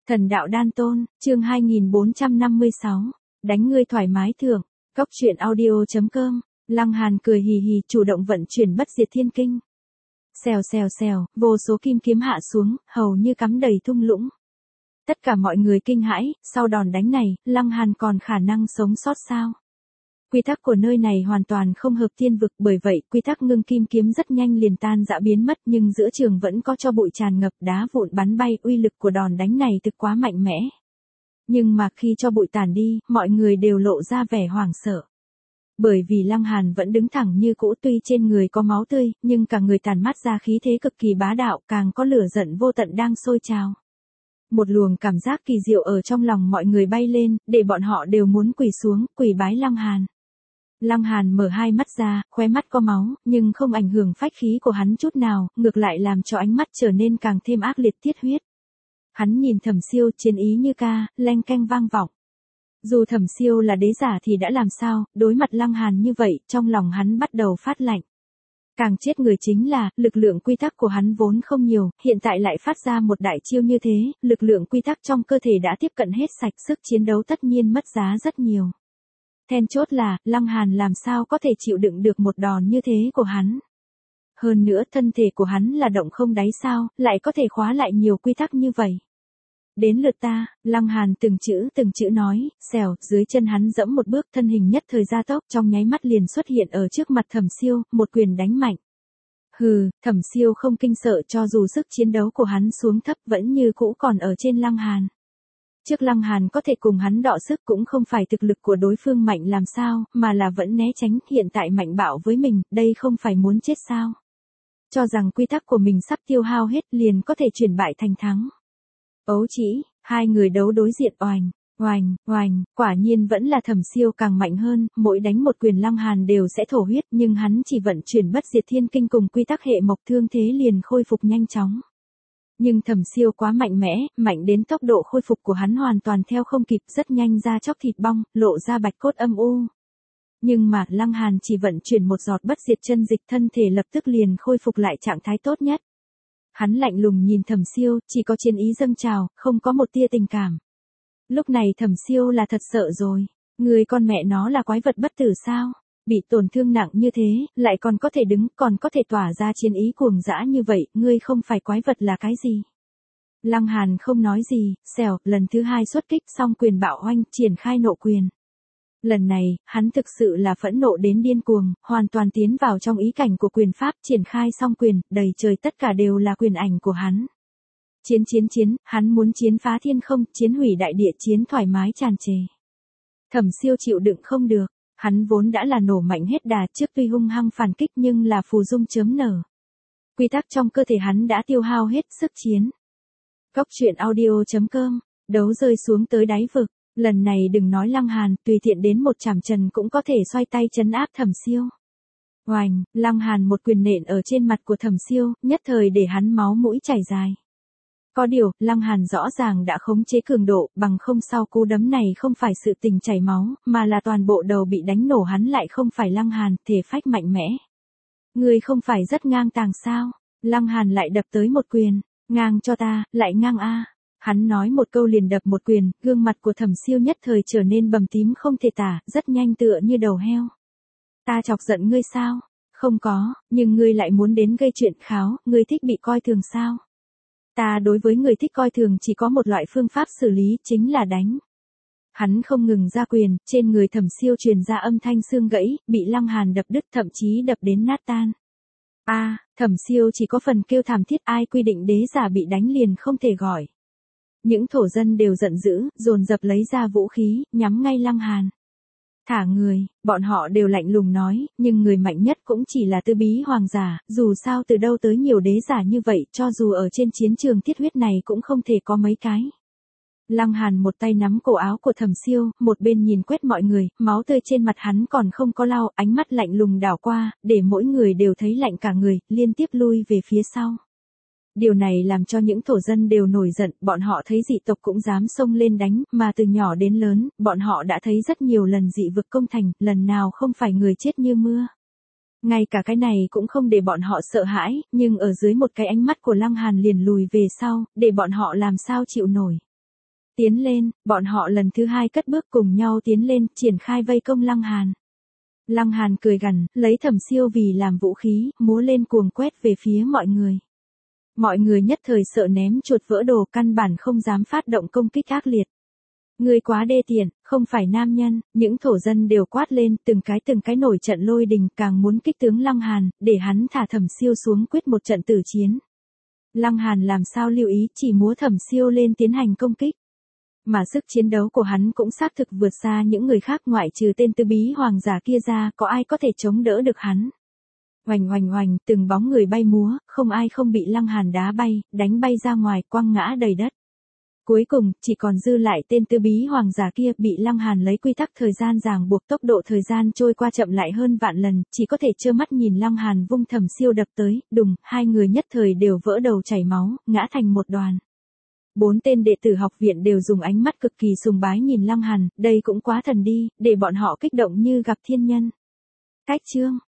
Thần đạo đan tôn, chương 2456. Đánh ngươi thoải mái thưởng. Cốc truyện audio.com. Lăng Hàn cười hì hì chủ động vận chuyển bất diệt thiên kinh. Xèo xèo xèo, vô số kim kiếm hạ xuống, hầu như cắm đầy thung lũng. Tất cả mọi người kinh hãi, sau đòn đánh này, Lăng Hàn còn khả năng sống sót sao? Quy tắc của nơi này hoàn toàn không hợp thiên vực, bởi vậy quy tắc ngưng kim kiếm rất nhanh liền tan rã biến mất, nhưng giữa trường vẫn có cho bụi tràn ngập, đá vụn bắn bay, uy lực của đòn đánh này thực quá mạnh mẽ. Nhưng mà khi cho bụi tàn đi, mọi người đều lộ ra vẻ hoảng sợ. Bởi vì Lăng Hàn vẫn đứng thẳng như cũ, tuy trên người có máu tươi, nhưng cả người tàn mát ra khí thế cực kỳ bá đạo, càng có lửa giận vô tận đang sôi trào. Một luồng cảm giác kỳ diệu ở trong lòng mọi người bay lên, để bọn họ đều muốn quỳ xuống, quỳ bái Lăng Hàn. Lăng Hàn mở hai mắt ra, khóe mắt có máu, nhưng không ảnh hưởng phách khí của hắn chút nào, ngược lại làm cho ánh mắt trở nên càng thêm ác liệt tiết huyết. Hắn nhìn Thẩm Siêu, chiến ý như ca, leng keng vang vọng. Dù Thẩm Siêu là đế giả thì đã làm sao, đối mặt Lăng Hàn như vậy, trong lòng hắn bắt đầu phát lạnh. Càng chết người chính là, lực lượng quy tắc của hắn vốn không nhiều, hiện tại lại phát ra một đại chiêu như thế, lực lượng quy tắc trong cơ thể đã tiếp cận hết sạch, sức chiến đấu tất nhiên mất giá rất nhiều. Then chốt là, Lăng Hàn làm sao có thể chịu đựng được một đòn như thế của hắn. Hơn nữa thân thể của hắn là động không đáy sao, lại có thể khóa lại nhiều quy tắc như vậy. Đến lượt ta, Lăng Hàn từng chữ nói, xèo, dưới chân hắn dẫm một bước, thân hình nhất thời gia tốc, trong nháy mắt liền xuất hiện ở trước mặt Thẩm Siêu, một quyền đánh mạnh. Hừ, Thẩm Siêu không kinh sợ, cho dù sức chiến đấu của hắn xuống thấp vẫn như cũ còn ở trên Lăng Hàn. Trước Lăng Hàn có thể cùng hắn đọ sức cũng không phải thực lực của đối phương mạnh làm sao, mà là vẫn né tránh, hiện tại mạnh bạo với mình, đây không phải muốn chết sao. Cho rằng quy tắc của mình sắp tiêu hao hết liền có thể chuyển bại thành thắng. Ấu chỉ, hai người đấu đối diện oành, oành, oành, quả nhiên vẫn là Thẩm Siêu càng mạnh hơn, mỗi đánh một quyền Lăng Hàn đều sẽ thổ huyết, nhưng hắn chỉ vận chuyển bất diệt thiên kinh cùng quy tắc hệ mộc, thương thế liền khôi phục nhanh chóng. Nhưng Thẩm Siêu quá mạnh mẽ, mạnh đến tốc độ khôi phục của hắn hoàn toàn theo không kịp, rất nhanh da chóc thịt bong, lộ ra bạch cốt âm u. Nhưng mà Lăng Hàn chỉ vận chuyển một giọt bất diệt chân dịch, thân thể lập tức liền khôi phục lại trạng thái tốt nhất. Hắn lạnh lùng nhìn Thẩm Siêu, chỉ có chiến ý dâng trào, không có một tia tình cảm. Lúc này Thẩm Siêu là thật sợ rồi, người con mẹ nó là quái vật bất tử sao? Bị tổn thương nặng như thế, lại còn có thể đứng, còn có thể tỏa ra chiến ý cuồng dã như vậy, ngươi không phải quái vật là cái gì? Lăng Hàn không nói gì, xèo, lần thứ hai xuất kích xong quyền bạo oanh, triển khai nộ quyền. Lần này, hắn thực sự là phẫn nộ đến điên cuồng, hoàn toàn tiến vào trong ý cảnh của quyền pháp, triển khai xong quyền, đầy trời tất cả đều là quyền ảnh của hắn. Chiến, hắn muốn chiến phá thiên không, chiến hủy đại địa, chiến thoải mái tràn trề. Thẩm Siêu chịu đựng không được. Hắn vốn đã là nổ mạnh hết đà, trước tuy hung hăng phản kích nhưng là phù dung chớm nở. Quy tắc trong cơ thể hắn đã tiêu hao hết sức chiến. Cốc truyện audio.com, đấu rơi xuống tới đáy vực, lần này đừng nói Lăng Hàn, tùy tiện đến một chảm trần cũng có thể xoay tay trấn áp Thẩm Siêu. Oành, Lăng Hàn một quyền nện ở trên mặt của Thẩm Siêu, nhất thời để hắn máu mũi chảy dài. Có điều, Lăng Hàn rõ ràng đã khống chế cường độ, bằng không sau cú đấm này không phải sự tình chảy máu, mà là toàn bộ đầu bị đánh nổ, hắn lại không phải Lăng Hàn, thể phách mạnh mẽ. Người không phải rất ngang tàng sao? Lăng Hàn lại đập tới một quyền, ngang cho ta, lại ngang a. Hắn nói một câu liền đập một quyền, gương mặt của Thẩm Siêu nhất thời trở nên bầm tím không thể tả, rất nhanh tựa như đầu heo. Ta chọc giận ngươi sao? Không có, nhưng ngươi lại muốn đến gây chuyện kháo, ngươi thích bị coi thường sao? Ta đối với người thích coi thường chỉ có một loại phương pháp xử lý, chính là đánh. Hắn không ngừng ra quyền, trên người Thẩm Siêu truyền ra âm thanh xương gãy, bị Lăng Hàn đập đứt, thậm chí đập đến nát tan. Thẩm Siêu chỉ có phần kêu thảm thiết, ai quy định đế giả bị đánh liền không thể gọi. Những thổ dân đều giận dữ, dồn dập lấy ra vũ khí, nhắm ngay Lăng Hàn. Thả người, bọn họ đều lạnh lùng nói, nhưng người mạnh nhất cũng chỉ là Tư Bí Hoàng giả, dù sao từ đâu tới nhiều đế giả như vậy, cho dù ở trên chiến trường thiết huyết này cũng không thể có mấy cái. Lăng Hàn một tay nắm cổ áo của Thẩm Siêu, một bên nhìn quét mọi người, máu tươi trên mặt hắn còn không có lau, ánh mắt lạnh lùng đảo qua, để mỗi người đều thấy lạnh cả người, liên tiếp lui về phía sau. Điều này làm cho những thổ dân đều nổi giận, bọn họ thấy dị tộc cũng dám xông lên đánh, mà từ nhỏ đến lớn, bọn họ đã thấy rất nhiều lần dị vực công thành, lần nào không phải người chết như mưa. Ngay cả cái này cũng không để bọn họ sợ hãi, nhưng ở dưới một cái ánh mắt của Lăng Hàn liền lùi về sau, để bọn họ làm sao chịu nổi. Tiến lên, bọn họ lần thứ hai cất bước cùng nhau tiến lên, triển khai vây công Lăng Hàn. Lăng Hàn cười gằn, lấy Thẩm Siêu vì làm vũ khí, múa lên cuồng quét về phía mọi người. Mọi người nhất thời sợ ném chuột vỡ đồ, căn bản không dám phát động công kích ác liệt. Ngươi quá đê tiện, không phải nam nhân, những thổ dân đều quát lên, từng cái nổi trận lôi đình, càng muốn kích tướng Lăng Hàn, để hắn thả Thẩm Siêu xuống quyết một trận tử chiến. Lăng Hàn làm sao lưu ý, chỉ múa Thẩm Siêu lên tiến hành công kích. Mà sức chiến đấu của hắn cũng xác thực vượt xa những người khác, ngoại trừ tên Tư Bí hoàng giả kia ra, có ai có thể chống đỡ được hắn. Oành oành oành, từng bóng người bay múa, không ai không bị Lăng Hàn đá bay, đánh bay ra ngoài, quăng ngã đầy đất. Cuối cùng, chỉ còn dư lại tên Tư Bí hoàng giả kia, bị Lăng Hàn lấy quy tắc thời gian ràng buộc, tốc độ thời gian trôi qua chậm lại hơn vạn lần, chỉ có thể trơ mắt nhìn Lăng Hàn vung Thẩm Siêu đập tới, đùng, hai người nhất thời đều vỡ đầu chảy máu, ngã thành một đoàn. 4 tên đệ tử học viện đều dùng ánh mắt cực kỳ sùng bái nhìn Lăng Hàn, đây cũng quá thần đi, để bọn họ kích động như gặp thiên nhân. Cách chương